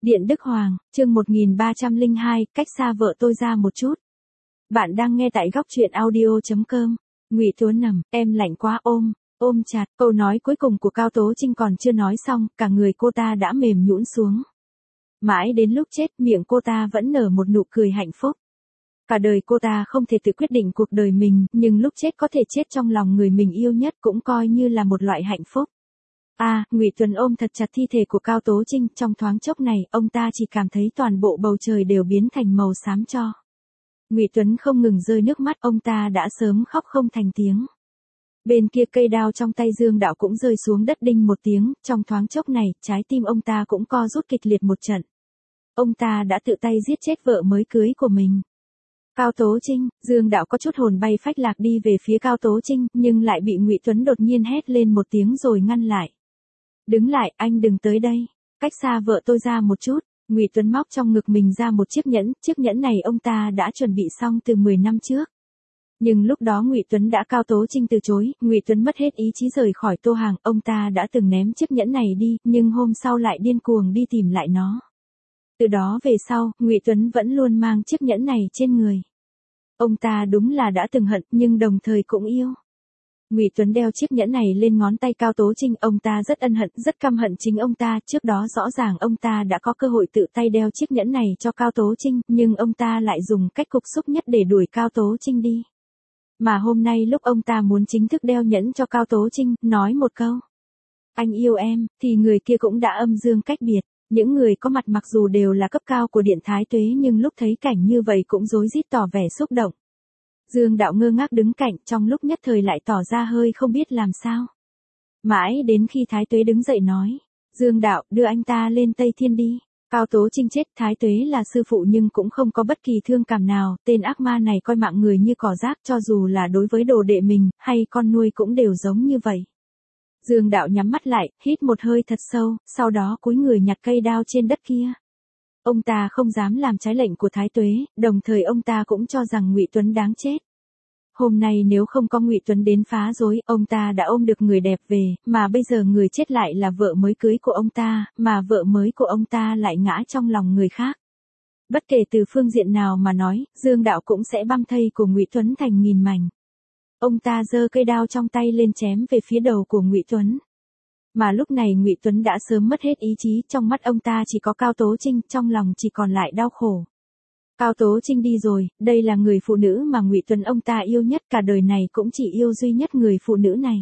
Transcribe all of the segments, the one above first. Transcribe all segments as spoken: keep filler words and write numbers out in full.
Điện Đức Hoàng, chương một nghìn ba trăm lẻ hai, cách xa vợ tôi ra một chút. Bạn đang nghe tại góc truyện audio chấm com. Ngụy Tuấn nằm, em lạnh quá ôm, ôm chặt. Câu nói cuối cùng của Cao Tố Trinh còn chưa nói xong, cả người cô ta đã mềm nhũn xuống. Mãi đến lúc chết, miệng cô ta vẫn nở một nụ cười hạnh phúc. Cả đời cô ta không thể tự quyết định cuộc đời mình, nhưng lúc chết có thể chết trong lòng người mình yêu nhất cũng coi như là một loại hạnh phúc. À, Ngụy Tuấn ôm thật chặt thi thể của Cao Tố Trinh, trong thoáng chốc này, ông ta chỉ cảm thấy toàn bộ bầu trời đều biến thành màu xám cho. Ngụy Tuấn không ngừng rơi nước mắt, ông ta đã sớm khóc không thành tiếng. Bên kia cây đao trong tay Dương Đạo cũng rơi xuống đất đinh một tiếng, trong thoáng chốc này, trái tim ông ta cũng co rút kịch liệt một trận. Ông ta đã tự tay giết chết vợ mới cưới của mình. Cao Tố Trinh, Dương Đạo có chút hồn bay phách lạc đi về phía Cao Tố Trinh, nhưng lại bị Ngụy Tuấn đột nhiên hét lên một tiếng rồi ngăn lại. Đứng lại, anh đừng tới đây, cách xa vợ tôi ra một chút. Ngụy Tuấn móc trong ngực mình ra một chiếc nhẫn, chiếc nhẫn này ông ta đã chuẩn bị xong từ mười năm trước. Nhưng lúc đó Ngụy Tuấn đã Cao Tố Trinh từ chối, Ngụy Tuấn mất hết ý chí rời khỏi Tô Hàng, ông ta đã từng ném chiếc nhẫn này đi, nhưng hôm sau lại điên cuồng đi tìm lại nó. Từ đó về sau, Ngụy Tuấn vẫn luôn mang chiếc nhẫn này trên người. Ông ta đúng là đã từng hận, nhưng đồng thời cũng yêu. Ngụy Tuấn đeo chiếc nhẫn này lên ngón tay Cao Tố Trinh, ông ta rất ân hận, rất căm hận chính ông ta, trước đó rõ ràng ông ta đã có cơ hội tự tay đeo chiếc nhẫn này cho Cao Tố Trinh, nhưng ông ta lại dùng cách cục xúc nhất để đuổi Cao Tố Trinh đi. Mà hôm nay lúc ông ta muốn chính thức đeo nhẫn cho Cao Tố Trinh, nói một câu, anh yêu em, thì người kia cũng đã âm dương cách biệt. Những người có mặt mặc dù đều là cấp cao của Điện Thái Tuế nhưng lúc thấy cảnh như vậy cũng rối rít tỏ vẻ xúc động. Dương Đạo ngơ ngác đứng cạnh, trong lúc nhất thời lại tỏ ra hơi không biết làm sao. Mãi đến khi Thái Tuế đứng dậy nói, Dương Đạo, đưa anh ta lên Tây Thiên đi. Cao Tố Trinh chết, Thái Tuế là sư phụ nhưng cũng không có bất kỳ thương cảm nào, tên ác ma này coi mạng người như cỏ rác, cho dù là đối với đồ đệ mình, hay con nuôi cũng đều giống như vậy. Dương Đạo nhắm mắt lại, hít một hơi thật sâu, sau đó cúi người nhặt cây đao trên đất kia. Ông ta không dám làm trái lệnh của Thái Tuế, đồng thời ông ta cũng cho rằng Ngụy Tuấn đáng chết. Hôm nay nếu không có Ngụy Tuấn đến phá rối, ông ta đã ôm được người đẹp về, mà bây giờ người chết lại là vợ mới cưới của ông ta, mà vợ mới của ông ta lại ngã trong lòng người khác. Bất kể từ phương diện nào mà nói, Dương Đạo cũng sẽ băm thây của Ngụy Tuấn thành nghìn mảnh. Ông ta giơ cây đao trong tay lên chém về phía đầu của Ngụy Tuấn. Mà lúc này Ngụy Tuấn đã sớm mất hết ý chí, trong mắt ông ta chỉ có Cao Tố Trinh, trong lòng chỉ còn lại đau khổ. Cao Tố Trinh đi rồi, đây là người phụ nữ mà Ngụy Tuấn ông ta yêu nhất, cả đời này cũng chỉ yêu duy nhất người phụ nữ này.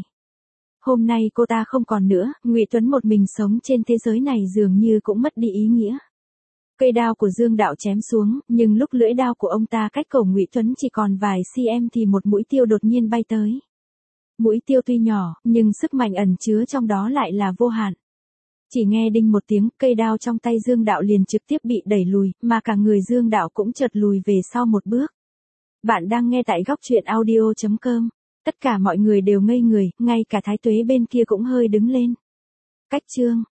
Hôm nay cô ta không còn nữa, Ngụy Tuấn một mình sống trên thế giới này dường như cũng mất đi ý nghĩa. Cây đao của Dương Đạo chém xuống, nhưng lúc lưỡi đao của ông ta cách cổ Ngụy Tuấn chỉ còn vài cm thì một mũi tiêu đột nhiên bay tới. Mũi tiêu tuy nhỏ, nhưng sức mạnh ẩn chứa trong đó lại là vô hạn. Chỉ nghe đinh một tiếng, cây đao trong tay Dương Đạo liền trực tiếp bị đẩy lùi, mà cả người Dương Đạo cũng chợt lùi về sau một bước. Bạn đang nghe tại góc truyện audio chấm com. Tất cả mọi người đều ngây người, ngay cả Thái Tuế bên kia cũng hơi đứng lên. Cách chương